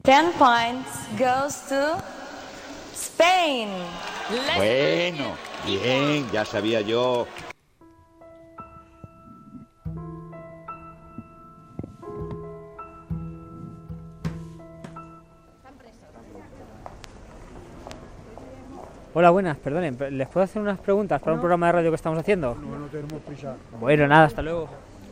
10 points goes to Spain. Bueno, bien, ya sabía yo. Hola, buenas, perdonen, ¿les puedo hacer unas preguntas para un programa de radio que estamos haciendo? No tenemos prisa. Bueno, nada, hasta luego.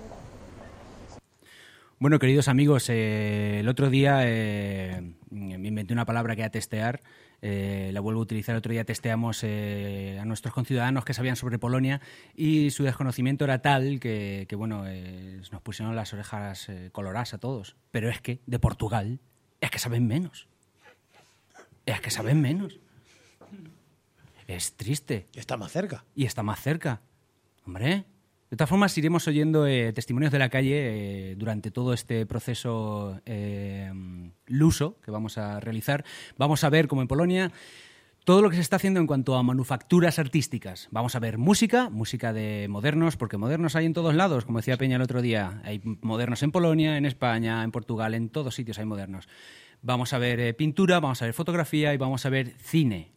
Bueno, queridos amigos, el otro día me inventé una palabra que era testear, la vuelvo a utilizar. El otro día testeamos a nuestros conciudadanos que sabían sobre Polonia y su desconocimiento era tal que nos pusieron las orejas coloradas a todos. Pero es que de Portugal es que saben menos. Es que saben menos. Es triste. Y está más cerca. Y está más cerca. Hombre. De todas formas, iremos oyendo testimonios de la calle durante todo este proceso luso que vamos a realizar. Vamos a ver, como en Polonia, todo lo que se está haciendo en cuanto a manufacturas artísticas. Vamos a ver música de modernos, porque modernos hay en todos lados, como decía Peña el otro día. Hay modernos en Polonia, en España, en Portugal, en todos sitios hay modernos. Vamos a ver pintura, vamos a ver fotografía y vamos a ver cine.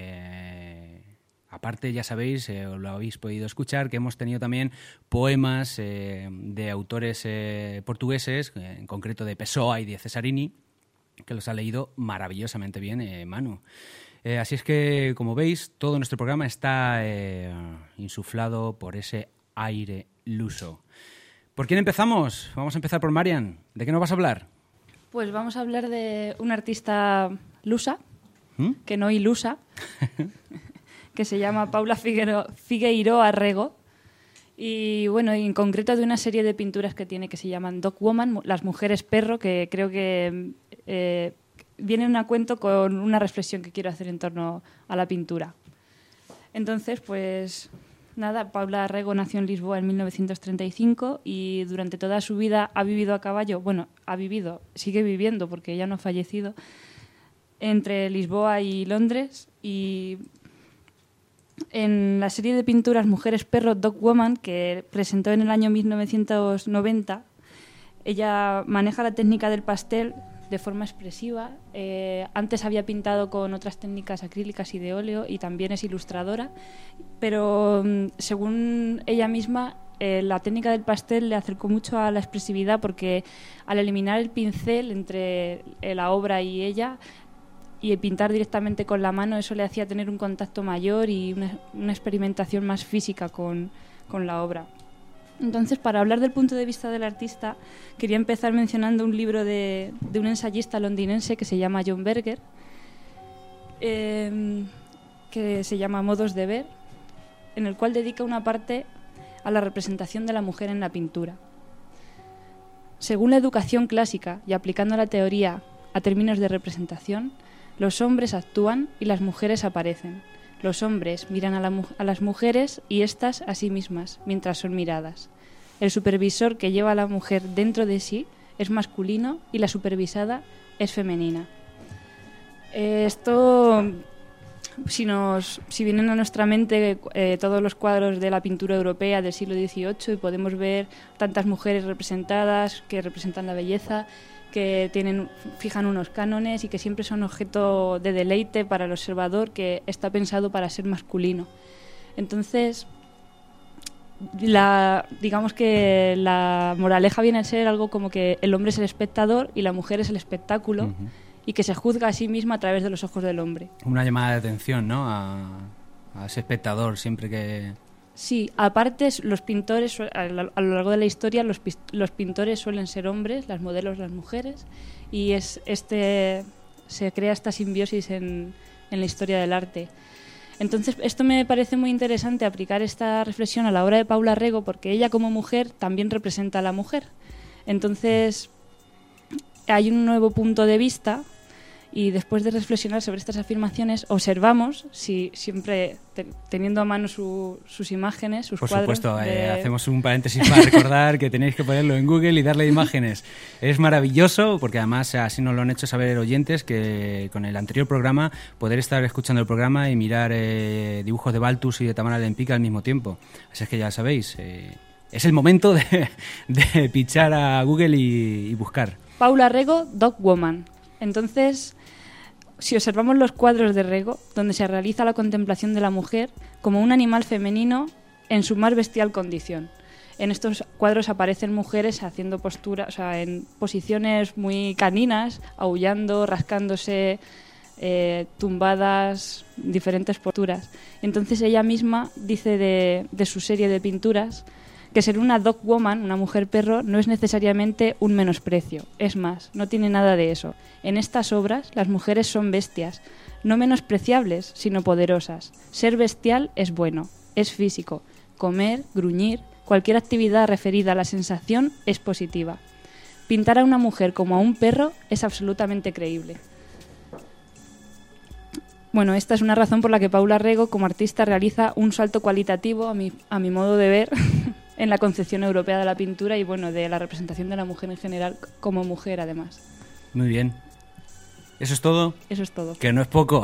Aparte, ya sabéis, lo habéis podido escuchar, que hemos tenido también poemas de autores portugueses, en concreto de Pessoa y de Cesarini, que los ha leído maravillosamente bien Manu. Así es que, como veis, todo nuestro programa está insuflado por ese aire luso. ¿Por quién empezamos? Vamos a empezar por Marian. ¿De qué nos vas a hablar? Pues vamos a hablar de una artista lusa, que no ilusa, que se llama Paula Figueiró Arrego, y bueno, en concreto de una serie de pinturas que tiene que se llaman Dog Woman, las mujeres perro, que creo que vienen a cuento con una reflexión que quiero hacer en torno a la pintura. Entonces, pues nada, Paula Arrego nació en Lisboa en 1935 y durante toda su vida ha vivido a caballo, sigue viviendo porque ella no ha fallecido, entre Lisboa y Londres. Y en la serie de pinturas Mujeres Perro, Dog Woman, que presentó en el año 1990, ella maneja la técnica del pastel de forma expresiva. Antes había pintado con otras técnicas acrílicas y de óleo y también es ilustradora, pero según ella misma, la técnica del pastel le acercó mucho a la expresividad porque al eliminar el pincel entre la obra y ella, y pintar directamente con la mano, eso le hacía tener un contacto mayor y una experimentación más física con la obra. Entonces, para hablar del punto de vista del artista, quería empezar mencionando un libro de un ensayista londinense que se llama John Berger, que se llama Modos de ver, en el cual dedica una parte a la representación de la mujer en la pintura. Según la educación clásica y aplicando la teoría a términos de representación, los hombres actúan y las mujeres aparecen. Los hombres miran a las mujeres y éstas a sí mismas mientras son miradas. El supervisor que lleva a la mujer dentro de sí es masculino y la supervisada es femenina. Esto, si vienen a nuestra mente todos los cuadros de la pintura europea del siglo XVIII y podemos ver tantas mujeres representadas que representan la belleza, que fijan unos cánones y que siempre son objeto de deleite para el observador, que está pensado para ser masculino. Entonces, digamos que la moraleja viene a ser algo como que el hombre es el espectador y la mujer es el espectáculo, y que se juzga a sí misma a través de los ojos del hombre. Una llamada de atención, ¿no?, a ese espectador siempre que... Sí, aparte los pintores, a lo largo de la historia, los pintores suelen ser hombres, las modelos las mujeres, y se crea esta simbiosis en la historia del arte. Entonces, esto me parece muy interesante, aplicar esta reflexión a la obra de Paula Arrego, porque ella como mujer también representa a la mujer. Entonces, hay un nuevo punto de vista. Y después de reflexionar sobre estas afirmaciones, observamos, si siempre teniendo a mano sus imágenes, sus cuadros... Por supuesto, hacemos un paréntesis para recordar que tenéis que ponerlo en Google y darle imágenes. Es maravilloso, porque además así nos lo han hecho saber oyentes, que con el anterior programa, poder estar escuchando el programa y mirar dibujos de Balthus y de Tamara Lempicka al mismo tiempo. Así es que ya sabéis, es el momento de pichar a Google y buscar. Paula Arrego, Dog Woman. Entonces, si observamos los cuadros de Rego, donde se realiza la contemplación de la mujer como un animal femenino en su más bestial condición. En estos cuadros aparecen mujeres haciendo posturas, o sea, en posiciones muy caninas, aullando, rascándose, tumbadas, diferentes posturas. Entonces ella misma dice de su serie de pinturas que ser una dog woman, una mujer perro, no es necesariamente un menosprecio. Es más, no tiene nada de eso. En estas obras las mujeres son bestias, no menospreciables, sino poderosas. Ser bestial es bueno, es físico. Comer, gruñir, cualquier actividad referida a la sensación es positiva. Pintar a una mujer como a un perro es absolutamente creíble. Bueno, esta es una razón por la que Paula Rego, como artista, realiza un salto cualitativo, a mi modo de ver, en la concepción europea de la pintura y, bueno, de la representación de la mujer en general, como mujer, además. Muy bien. ¿Eso es todo? Eso es todo. Que no es poco.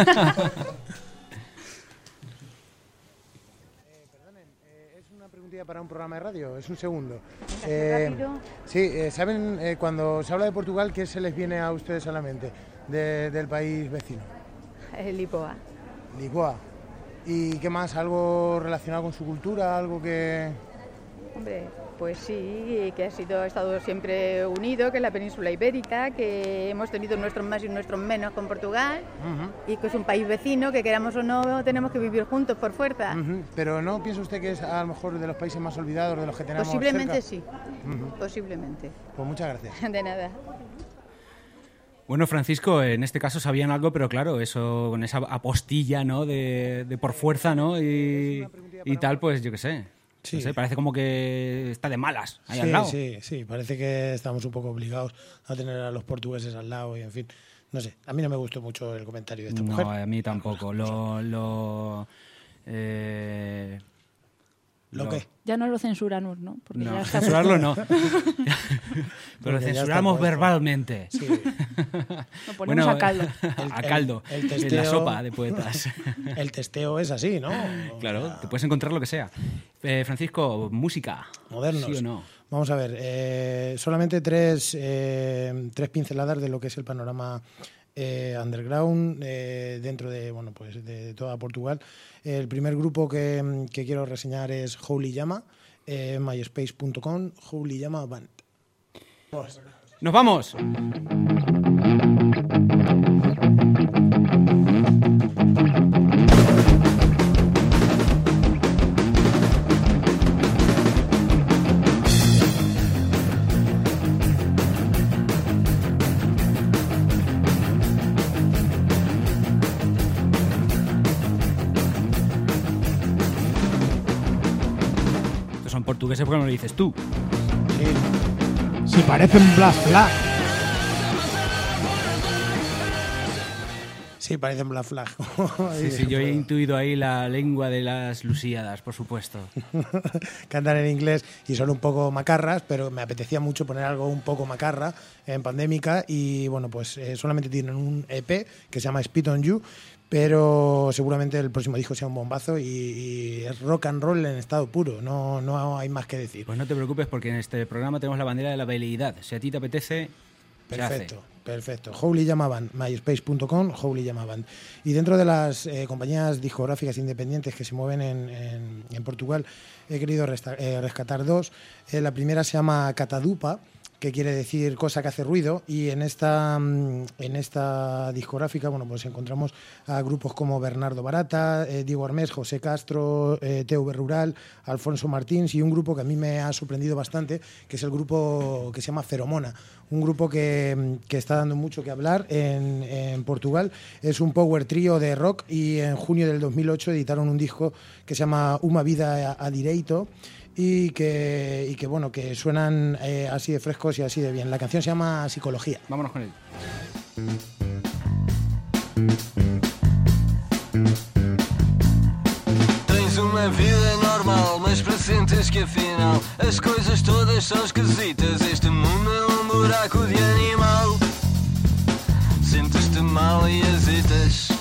Para un programa de radio, es un segundo. Sí, ¿saben cuando se habla de Portugal qué se les viene a ustedes a la mente del país vecino? Lisboa. Lisboa. ¿Y qué más? ¿Algo relacionado con su cultura? ¿Algo que...? Hombre, pues sí, que ha estado siempre unido, que es la península ibérica, que hemos tenido nuestros más y nuestros menos con Portugal, y que es un país vecino que, queramos o no, tenemos que vivir juntos por fuerza. Pero ¿no piensa usted que es a lo mejor de los países más olvidados, de los que tenemos Posiblemente cerca? Sí, posiblemente. Pues muchas gracias. De nada. Bueno, Francisco, en este caso sabían algo, pero claro, eso con esa apostilla, ¿no? de por fuerza, ¿no? Y tal, pues yo qué sé. Sí. No sé, parece como que está de malas ahí al lado. Sí, parece que estamos un poco obligados a tener a los portugueses al lado y, en fin, no sé. A mí no me gustó mucho el comentario de esta mujer. No, a mí tampoco. ¿Lo qué? Ya no lo censuramos, ¿no? Porque no, ya está... censurarlo no. Pero lo ya censuramos está puesto. verbalmente. Sí. Lo ponemos a caldo. A caldo. El testeo, en la sopa de poetas. El testeo es así, ¿no? Claro, te puedes encontrar lo que sea. Francisco, música. Modernos. ¿Sí o no? Vamos a ver, solamente tres pinceladas de lo que es el panorama underground dentro de, bueno, pues de toda Portugal. El primer grupo que quiero reseñar es Holy Llama, myspace.com, Holy Llama Band. ¡Nos vamos! Estos son portugueses porque no lo dices tú. Sí, parecen Black Flag. Sí, parecen Black Flag. Sí, yo he intuido ahí la lengua de las Lusíadas, por supuesto. Cantan en inglés y son un poco macarras, pero me apetecía mucho poner algo un poco macarra en Pandémica y, bueno, pues solamente tienen un EP que se llama Spit on You, pero seguramente el próximo disco sea un bombazo y es rock and roll en estado puro, no hay más que decir. Pues no te preocupes porque en este programa tenemos la bandera de la veleidad. Si a ti te apetece, Perfecto. Holy Llama Band, myspace.com, Holy Llama Band. Y dentro de las compañías discográficas independientes que se mueven en Portugal, he querido rescatar dos. La primera se llama Catadupa, que quiere decir cosa que hace ruido, y en esta discográfica, bueno, pues encontramos a grupos como Bernardo Barata, Diego Armés, José Castro, TV Rural, Alfonso Martins, y un grupo que a mí me ha sorprendido bastante, que es el grupo que se llama Feromona, un grupo que está dando mucho que hablar en Portugal. Es un power trío de rock y en junio del 2008 editaron un disco que se llama Uma Vida a Direito, y que bueno, que suenan así de frescos y así de bien. La canción se llama Psicología. Vámonos con él. Tens uma vida normal, mas pressentes que afinal as coisas todas são esquisitas. Este mundo é um buraco de animal. Sentes-te mal e hesitas.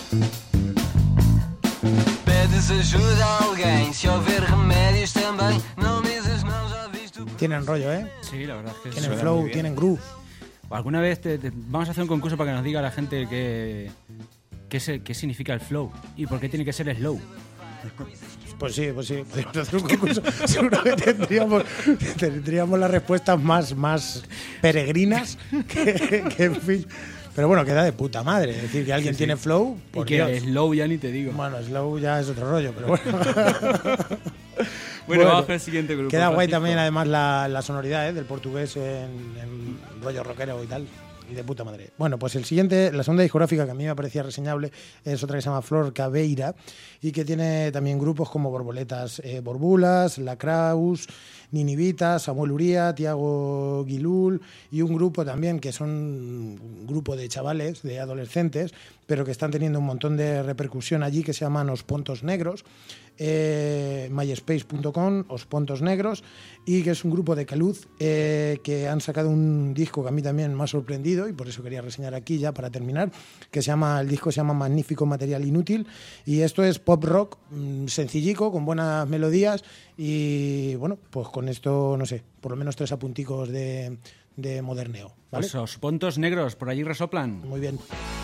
Pedes ajuda a alguém, se houver remédios também. Não dices não, já viste o... Tienen rollo, ¿eh? Sí, la verdad es que tienen flow, tienen groove. Alguna vez vamos a hacer un concurso para que nos diga la gente qué significa el flow y por qué tiene que ser slow. Pues sí, podríamos hacer un concurso. Seguro que tendríamos las respuestas más peregrinas que en fin. Pero bueno, queda de puta madre. Es decir, que alguien tiene flow. Y que Dios. Slow ya ni te digo. Bueno, slow ya es otro rollo, pero bueno. Bueno, vamos con el siguiente grupo. Queda guay también, además, la sonoridad del portugués en rollo rockero y tal. Y de puta madre. Bueno, pues la segunda discográfica que a mí me parecía reseñable es otra que se llama Flor Caveira y que tiene también grupos como Borboletas Borbulas, La Kraus, Ninivita, Samuel Uría, Tiago Guilul y un grupo también que son un grupo de chavales, de adolescentes, pero que están teniendo un montón de repercusión allí, que se llaman Os Pontos Negros, myspace.com, Os Pontos Negros, y que es un grupo de Caluz que han sacado un disco que a mí también me ha sorprendido y por eso quería reseñar aquí ya para terminar, el disco se llama Magnífico Material Inútil y esto es pop rock sencillico, con buenas melodías y bueno, pues con esto, no sé, por lo menos 3 apunticos de moderneo, ¿vale? Pues Os Pontos Negros, por allí resoplan. Muy bien.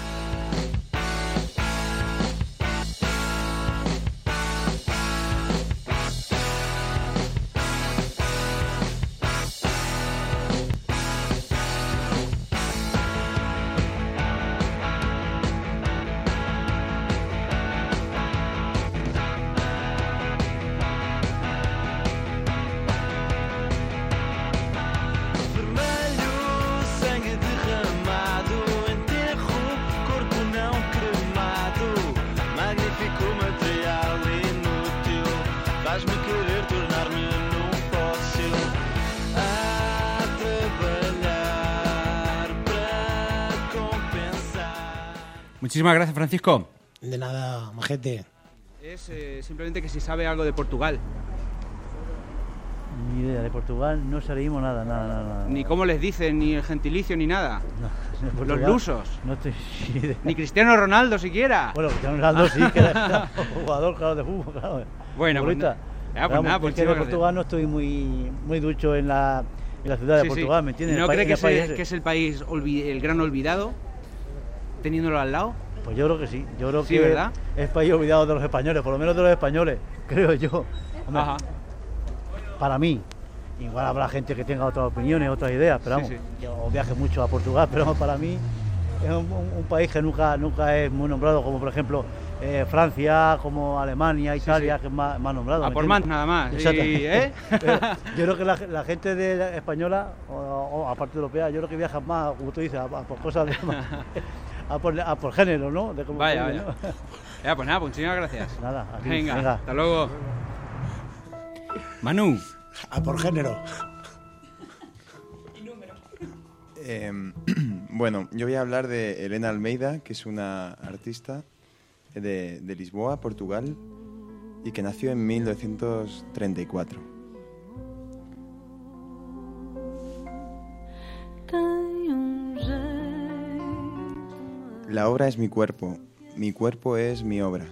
Muchísimas gracias, Francisco. De nada, majete. Es simplemente que si sabe algo de Portugal. Ni idea, de Portugal no sabemos nada. Ni cómo les dicen, ni el gentilicio, ni nada. No, los lusos. No estoy ni idea. Ni Cristiano Ronaldo siquiera. Bueno, Cristiano Ronaldo sí, que era jugador, claro, de fútbol, claro. Bueno, pues nada, pues de Portugal no estoy muy ducho en la ciudad de Portugal, ¿me entiendes? ¿No cree que es el país, el gran olvidado, teniéndolo al lado? Pues yo creo que sí. Yo creo sí, que ¿verdad? Es país olvidado de los españoles, por lo menos de los españoles, creo yo. Hombre, ajá. Para mí. Igual habrá gente que tenga otras opiniones, otras ideas, pero vamos, yo viaje mucho a Portugal, pero para mí es un país que nunca es muy nombrado, como por ejemplo Francia, como Alemania, Italia, que es más nombrado. A por más nada más. Yo creo que la gente española, o aparte europea, yo creo que viajan más, como tú dices, a por cosas de a por género, ¿no? De cómo vaya. Ya, pues nada, pues muchísimas gracias. Nada, aquí, venga, hasta luego. Manu. A por género. Bueno, yo voy a hablar de Helena Almeida, que es una artista de Lisboa, Portugal, y que nació en 1934. La obra es mi cuerpo es mi obra.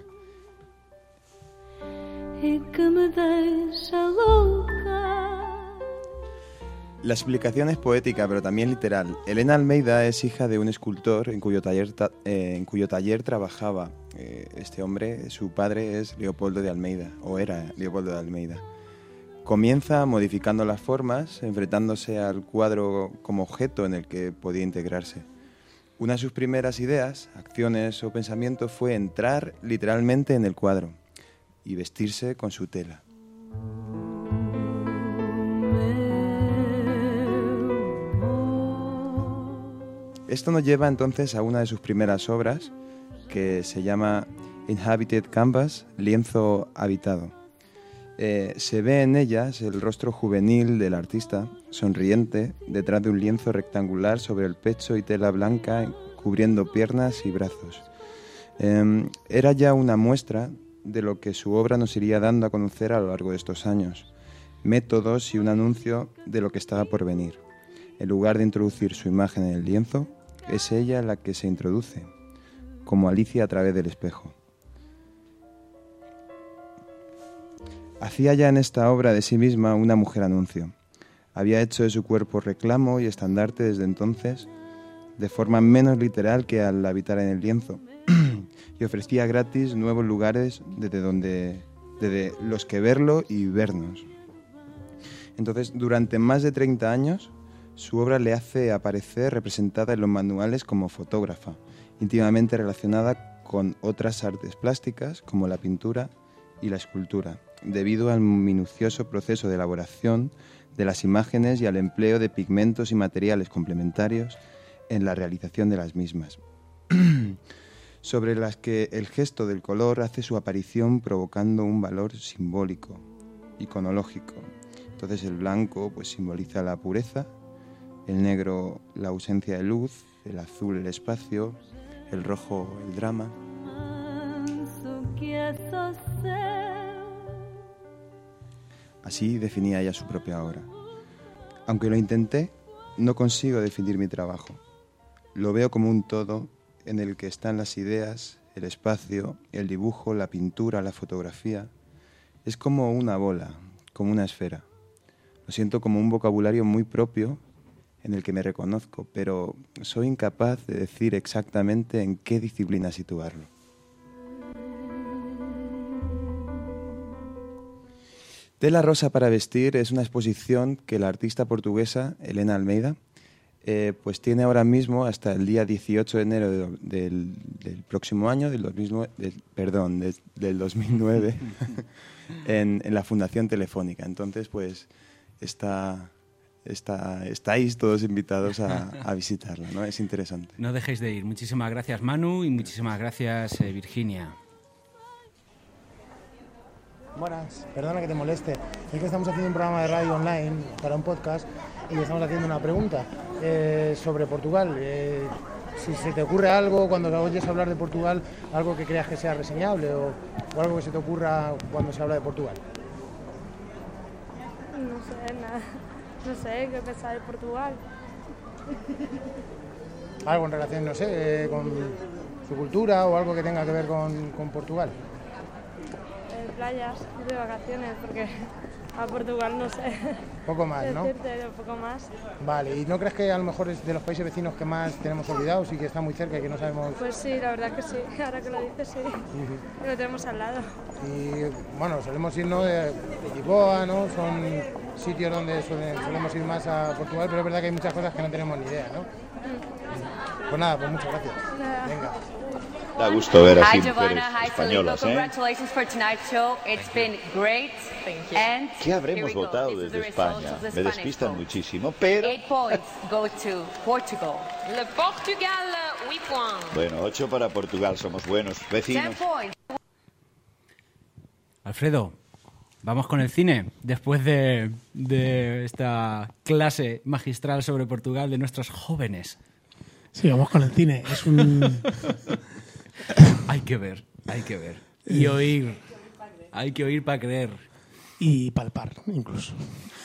La explicación es poética, pero también literal. Helena Almeida es hija de un escultor en cuyo taller trabajaba este hombre. Su padre es Leopoldo de Almeida, o era Leopoldo de Almeida. Comienza modificando las formas, enfrentándose al cuadro como objeto en el que podía integrarse. Una de sus primeras ideas, acciones o pensamientos fue entrar literalmente en el cuadro y vestirse con su tela. Esto nos lleva entonces a una de sus primeras obras, que se llama Inhabited Canvas, lienzo habitado. Se ve en ellas el rostro juvenil del artista, sonriente, detrás de un lienzo rectangular sobre el pecho y tela blanca cubriendo piernas y brazos. Era ya una muestra de lo que su obra nos iría dando a conocer a lo largo de estos años, métodos y un anuncio de lo que estaba por venir. En lugar de introducir su imagen en el lienzo, es ella la que se introduce, como Alicia a través del espejo. Hacía ya en esta obra de sí misma una mujer anuncio. Había hecho de su cuerpo reclamo y estandarte desde entonces, de forma menos literal que al habitar en el lienzo, y ofrecía gratis nuevos lugares desde los que verlo y vernos. Entonces, durante más de 30 años, su obra le hace aparecer representada en los manuales como fotógrafa, íntimamente relacionada con otras artes plásticas como la pintura y la escultura, debido al minucioso proceso de elaboración de las imágenes y al empleo de pigmentos y materiales complementarios en la realización de las mismas, sobre las que el gesto del color hace su aparición provocando un valor simbólico, iconológico. Entonces el blanco pues simboliza la pureza, el negro la ausencia de luz, el azul el espacio, el rojo el drama. Así definía ella su propia obra. Aunque lo intenté, no consigo definir mi trabajo. Lo veo como un todo en el que están las ideas, el espacio, el dibujo, la pintura, la fotografía. Es como una bola, como una esfera. Lo siento como un vocabulario muy propio en el que me reconozco, pero soy incapaz de decir exactamente en qué disciplina situarlo. Tela rosa para vestir es una exposición que la artista portuguesa Helena Almeida pues tiene ahora mismo hasta el día 18 de enero del próximo año, del 2009, en la Fundación Telefónica. Entonces, pues estáis todos invitados a visitarla, ¿no? Es interesante. No dejéis de ir. Muchísimas gracias, Manu, y muchísimas gracias, Virginia. Buenas, perdona que te moleste. Es que estamos haciendo un programa de radio online para un podcast y estamos haciendo una pregunta sobre Portugal. Si se te ocurre algo cuando oyes hablar de Portugal, algo que creas que sea reseñable o algo que se te ocurra cuando se habla de Portugal. No sé, nada. No sé, ¿qué pensar de Portugal? Algo en relación, no sé, con su cultura o algo que tenga que ver con Portugal. Playas, de vacaciones, porque a Portugal no sé. Poco más, ¿no? Decirte, un poco más. Vale, ¿y no crees que a lo mejor es de los países vecinos que más tenemos olvidados y que está muy cerca y que no sabemos? Pues sí, la verdad que sí, ahora que lo dices sí, lo tenemos al lado. Y bueno, solemos irnos de Lisboa, ¿no? Son sitios donde solemos ir más a Portugal, pero es verdad que hay muchas cosas que no tenemos ni idea, ¿no? Pues nada, pues muchas gracias. Venga. Da gusto ver así Hi Giovanna, hi españolas, Filippo. Congratulations for tonight's show. It's been great. And ¿Qué habremos votado desde España? Me despistan muchísimo, pero... 8 points go to Portugal. Le Portugal, 8 points. Bueno, 8 para Portugal, somos buenos vecinos. 10 points. Alfredo, vamos con el cine. Después de esta clase magistral sobre Portugal de nuestros jóvenes. Sí, vamos con el cine. Es un... Hay que ver. Y oír. Hay que oír para creer. Y palpar, incluso.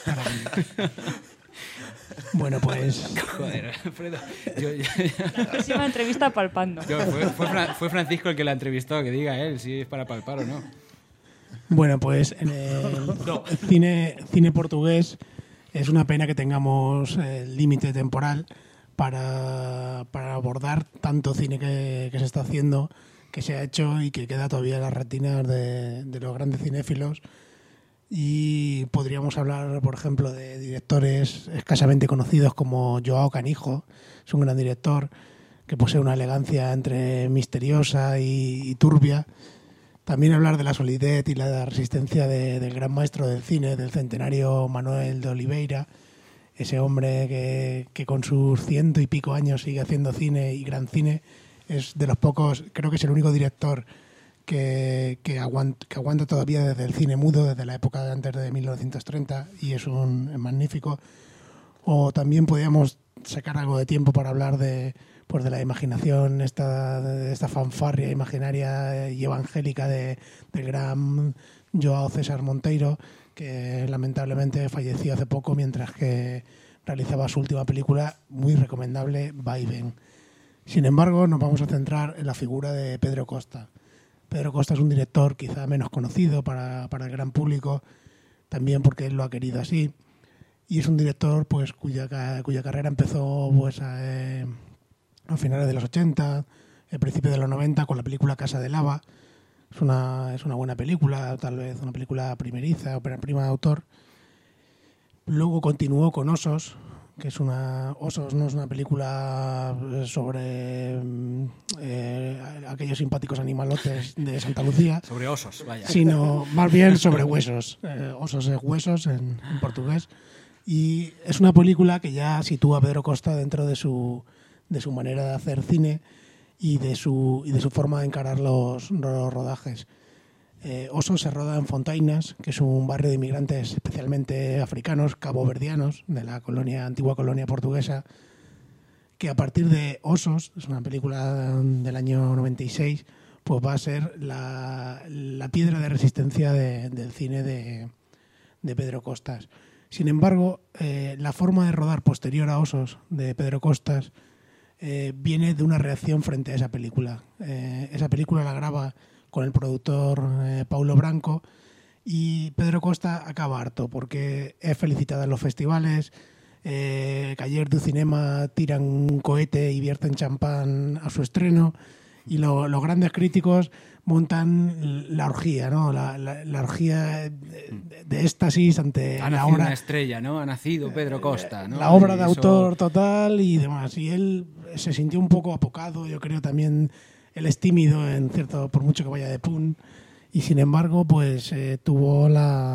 Bueno, pues... Joder, Alfredo. La próxima entrevista palpando. Fue Francisco el que la entrevistó, que diga él si es para palpar o no. Bueno, pues en el cine portugués es una pena que tengamos el límite temporal para abordar tanto cine que se está haciendo, que se ha hecho y que queda todavía en las retinas de los grandes cinéfilos. Y podríamos hablar, por ejemplo, de directores escasamente conocidos como João Canijo. Es un gran director que posee una elegancia entre misteriosa y turbia. También hablar de la solidez y la resistencia del gran maestro del cine, del centenario Manuel de Oliveira, ese hombre que con sus 100 y pico años sigue haciendo cine y gran cine. Es de los pocos, creo que es el único director que aguanta todavía desde el cine mudo, desde la época de antes de 1930, y es magnífico. O también podríamos sacar algo de tiempo para hablar de la imaginación, de esta fanfarria imaginaria y evangélica del gran João César Monteiro, que lamentablemente falleció hace poco mientras que realizaba su última película, muy recomendable, Va y Ven. Sin embargo, nos vamos a centrar en la figura de Pedro Costa. Pedro Costa es un director quizá menos conocido para el gran público, también porque él lo ha querido así, y es un director pues cuya carrera empezó pues a finales de los 80, el principio de los 90, con la película Casa de Lava. Es una buena película, tal vez una película primeriza, ópera prima de autor. Luego continuó con Osos, que es Osos no es una película sobre aquellos simpáticos animalotes de Santa Lucía. Sobre osos, vaya. Sino más bien sobre huesos. Osos es huesos en portugués. Y es una película que ya sitúa a Pedro Costa dentro de su manera de hacer cine y de su forma de encarar los rodajes. Osos se roda en Fontainas, que es un barrio de inmigrantes especialmente africanos, caboverdianos, de la antigua colonia portuguesa, que a partir de Osos, es una película del año 96, pues va a ser la piedra de resistencia del cine de Pedro Costas. Sin embargo, la forma de rodar posterior a Osos de Pedro Costas viene de una reacción frente a esa película. Esa película la graba con el productor Paulo Branco y Pedro Costa acaba harto porque es felicitada en los festivales, Cahiers du Cinema tiran un cohete y vierten champán a su estreno y los grandes críticos montan la orgía, ¿no? La orgía de éxtasis ante ha la nacido obra. Una estrella, ¿no? Ha nacido Pedro Costa, ¿no? La obra de eso... autor total y demás. Y él se sintió un poco apocado, yo creo también él es tímido en cierto, por mucho que vaya de pun, y sin embargo, pues tuvo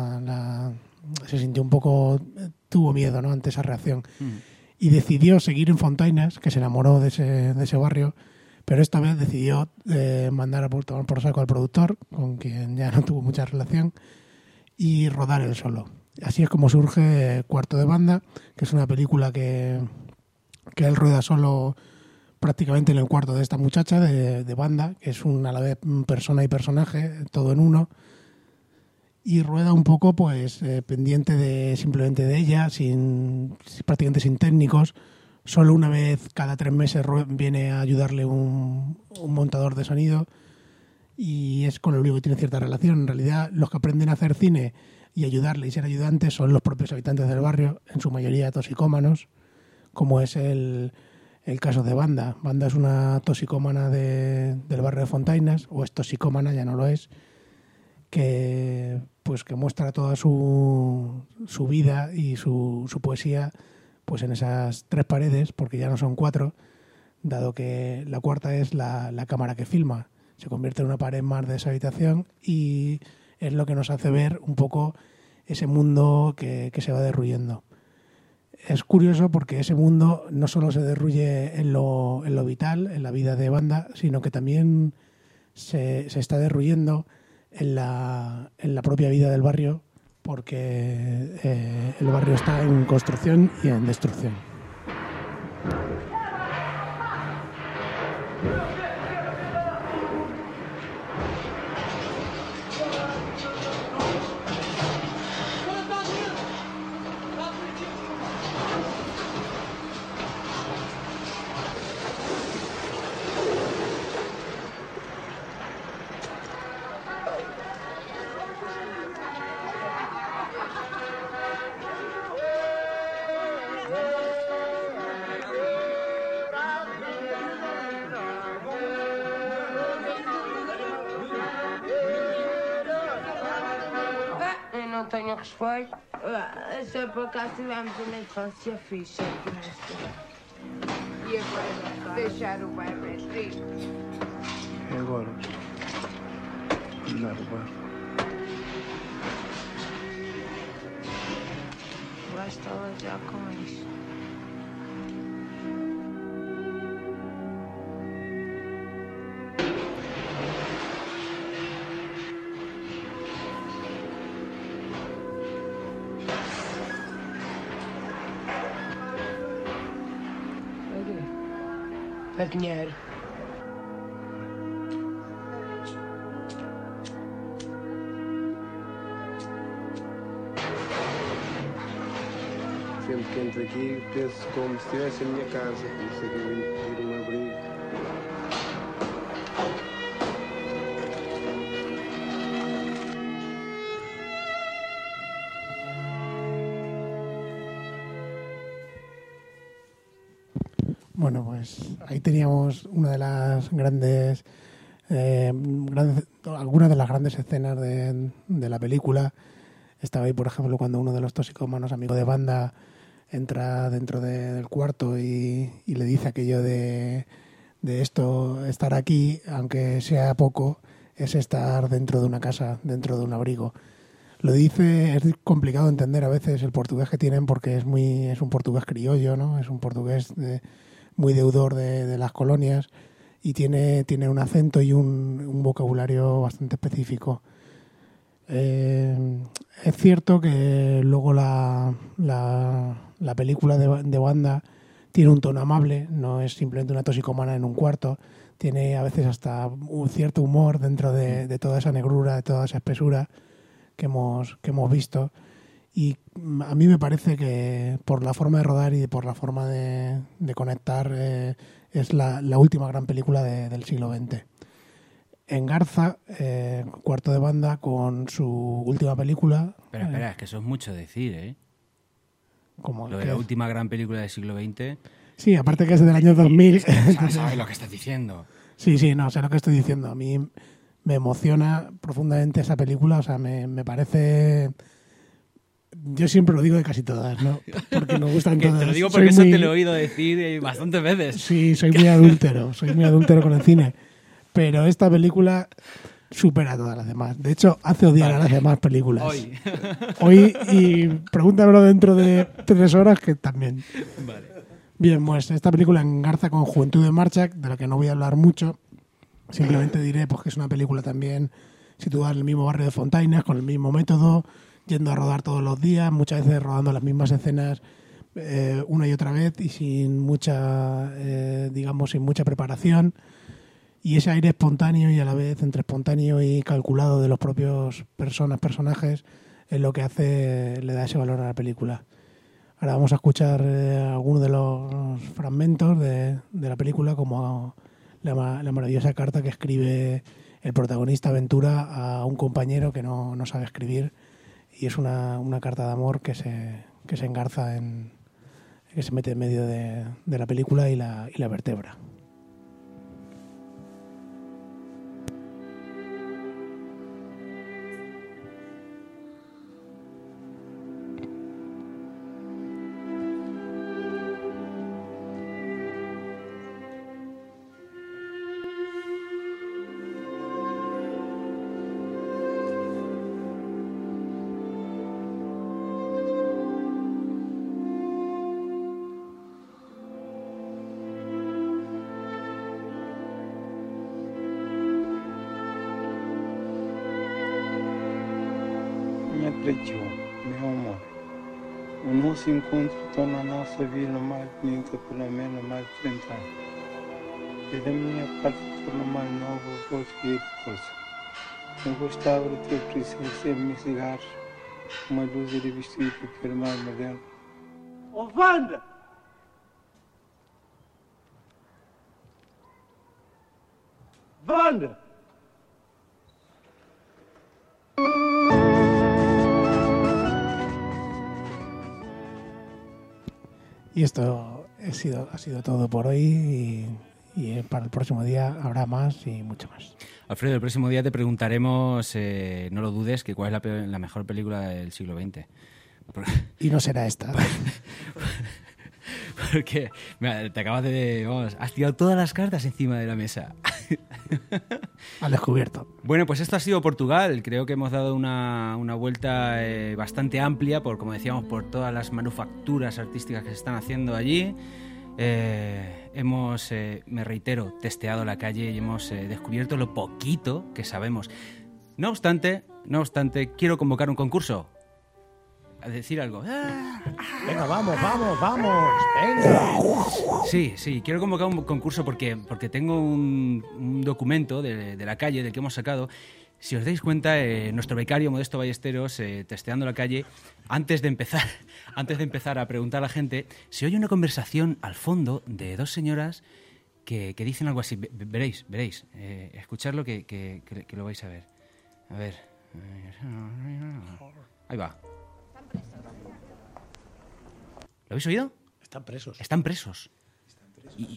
se sintió un poco, tuvo miedo, ¿no? Ante esa reacción. Y decidió seguir en Fontainas, que se enamoró de ese barrio, pero esta vez decidió mandar a tomar por saco al productor, con quien ya no tuvo mucha relación, y rodar él solo. Así es como surge Cuarto de Banda, que es una película que él rueda solo prácticamente en el cuarto de esta muchacha de Banda, que es a la vez persona y personaje, todo en uno, y rueda un poco pues pendiente simplemente de ella, prácticamente sin técnicos. Solo una vez cada 3 meses viene a ayudarle un montador de sonido y es con el único que tiene cierta relación. En realidad, los que aprenden a hacer cine y ayudarle y ser ayudantes son los propios habitantes del barrio, en su mayoría toxicómanos, como es el caso de Banda. Banda es una toxicómana del barrio de Fontainas, o es toxicómana, ya no lo es, que muestra toda su vida y su poesía pues en esas 3 paredes, porque ya no son 4, dado que la cuarta es la cámara que filma. Se convierte en una pared más de esa habitación y es lo que nos hace ver un poco ese mundo que se va derruyendo. Es curioso porque ese mundo no solo se derruye en lo vital, en la vida de Banda, sino que también se está derruyendo en la propia vida del barrio, porque el barrio está en construcción y en destrucción. Não tenho respeito. Só por acaso tivemos uma infância fixe aqui nesta. E agora deixar o bairro é triste. E agora? Deixar o bairro. Basta já com isso. É dinheiro. Sempre que entro aqui, penso como se estivesse a minha casa. Isso aqui vim pedir um abrigo. Bueno, pues ahí teníamos una de las grandes, algunas de las grandes escenas de la película. Estaba ahí, por ejemplo, cuando uno de los toxicómanos, amigo de Wanda, entra dentro del cuarto y le dice aquello de esto, estar aquí, aunque sea poco, es estar dentro de una casa, dentro de un abrigo. Lo dice, es complicado entender a veces el portugués que tienen porque es un portugués criollo, ¿no? Es un portugués muy deudor de las colonias y tiene un acento y un vocabulario bastante específico. Es cierto que luego la película de Wanda tiene un tono amable, no es simplemente una toxicómana en un cuarto, tiene a veces hasta un cierto humor dentro de toda esa negrura, de toda esa espesura que hemos visto, y a mí me parece que por la forma de rodar y por la forma de conectar es la última gran película del siglo XX. Engarza cuarto de Wanda con su última película. Espera, es que eso es mucho decir, ¿eh? Como lo de la última gran película del siglo XX. Sí, aparte que es del año 2000. ¿Sabes lo que estás diciendo? Sí, no, sé lo que estoy diciendo. A mí me emociona profundamente esa película, o sea, me parece... Yo siempre lo digo de casi todas, ¿no? Porque me gustan todas. Te lo digo porque eso te lo he oído decir bastantes veces. Sí, soy muy adúltero con el cine. Pero esta película supera a todas las demás. De hecho, hace odiar a las demás películas. Hoy y pregúntamelo dentro de 3 horas que también. Vale. Bien, pues esta película engarza con Juventud en Marcha, de la que no voy a hablar mucho. Simplemente diré pues, que es una película también situada en el mismo barrio de Fontainas, con el mismo método, yendo a rodar todos los días, muchas veces rodando las mismas escenas una y otra vez y sin mucha preparación. Y ese aire espontáneo y a la vez entre espontáneo y calculado de los propios personajes es lo que le da ese valor a la película. Ahora vamos a escuchar algunos de los fragmentos de la película, como la maravillosa carta que escribe el protagonista Ventura a un compañero que no sabe escribir, y es una carta de amor que se engarza que se mete en medio de la película y la vertebra. Meu amor, o nosso encontro torna a nossa vida mais bonita pelo menos mais de 30 anos. E da minha parte torna mais nova o gosto e a força. Eu gostava de ter presença em meus cigarros, uma luz de vestido que era mais moderno. Oh, Wanda! Wanda! Y esto ha sido todo por hoy y para el próximo día habrá más y mucho más. Alfredo, el próximo día te preguntaremos, no lo dudes, que cuál es la mejor película del siglo XX. Y no será esta. Porque mira, te acabas has tirado todas las cartas encima de la mesa. Al descubierto. Bueno, pues esto ha sido Portugal. Creo que hemos dado una vuelta bastante amplia, como decíamos, por todas las manufacturas artísticas que se están haciendo allí. Hemos, me reitero, testeado la calle y hemos descubierto lo poquito que sabemos. No obstante, quiero convocar un concurso. A decir algo. Venga, vamos, venga. Sí, quiero convocar un concurso porque tengo un documento de la calle del que hemos sacado. Si os dais cuenta, nuestro becario Modesto Ballesteros, testeando la calle, antes de empezar a preguntar a la gente, se oye una conversación al fondo de 2 señoras que dicen algo así. Veréis, escuchadlo que lo vais a ver. A ver. Ahí va. ¿Lo habéis oído? Están presos. Están presos. Y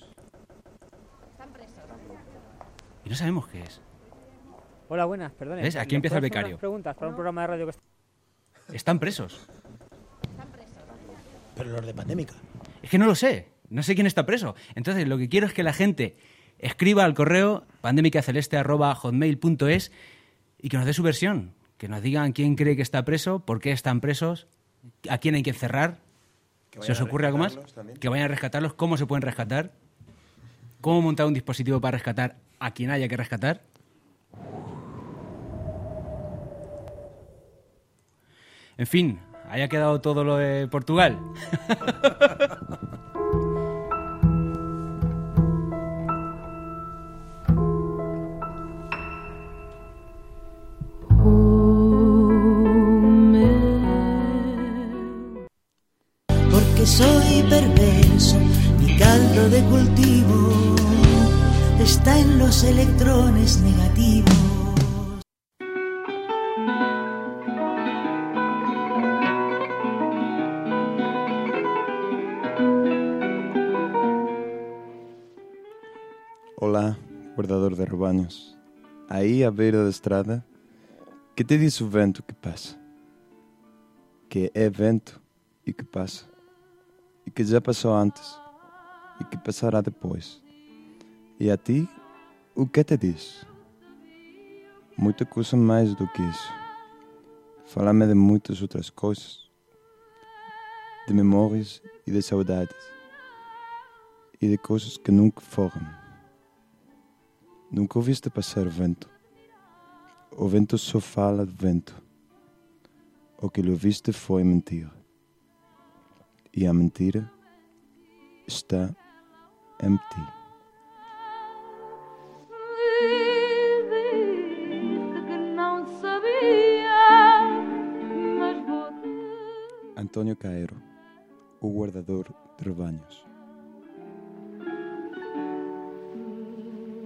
no sabemos qué es. Hola, buenas, perdón. ¿Ves? Aquí empieza el becario. Preguntas para un programa de radio que están presos. Pero los de Pandémica. Es que no lo sé. No sé quién está preso. Entonces, lo que quiero es que la gente escriba al correo pandemicaceleste@hotmail.es y que nos dé su versión. Que nos digan quién cree que está preso, por qué están presos, a quién hay que encerrar. ¿Se os ocurre algo más? También. Que vayan a rescatarlos, cómo se pueden rescatar, cómo montar un dispositivo para rescatar a quien haya que rescatar. En fin, haya quedado todo lo de Portugal. Porque soy perverso, mi caldo de cultivo está en los electrones negativos. Olá, guardador de rebanhos. Aí à beira da estrada, que te disse o vento que passa? Que é vento e que passa. E que já passou antes. E que passará depois. E a ti, o que te diz? Muita coisa mais do que isso. Fala-me de muitas outras coisas. De memórias e de saudades. E de coisas que nunca foram. Nunca ouviste passar o vento. O vento só fala de vento. O que lhe ouviste foi mentira. E a mentira está em ti. Antônio Caeiro, o guardador de rebanhos.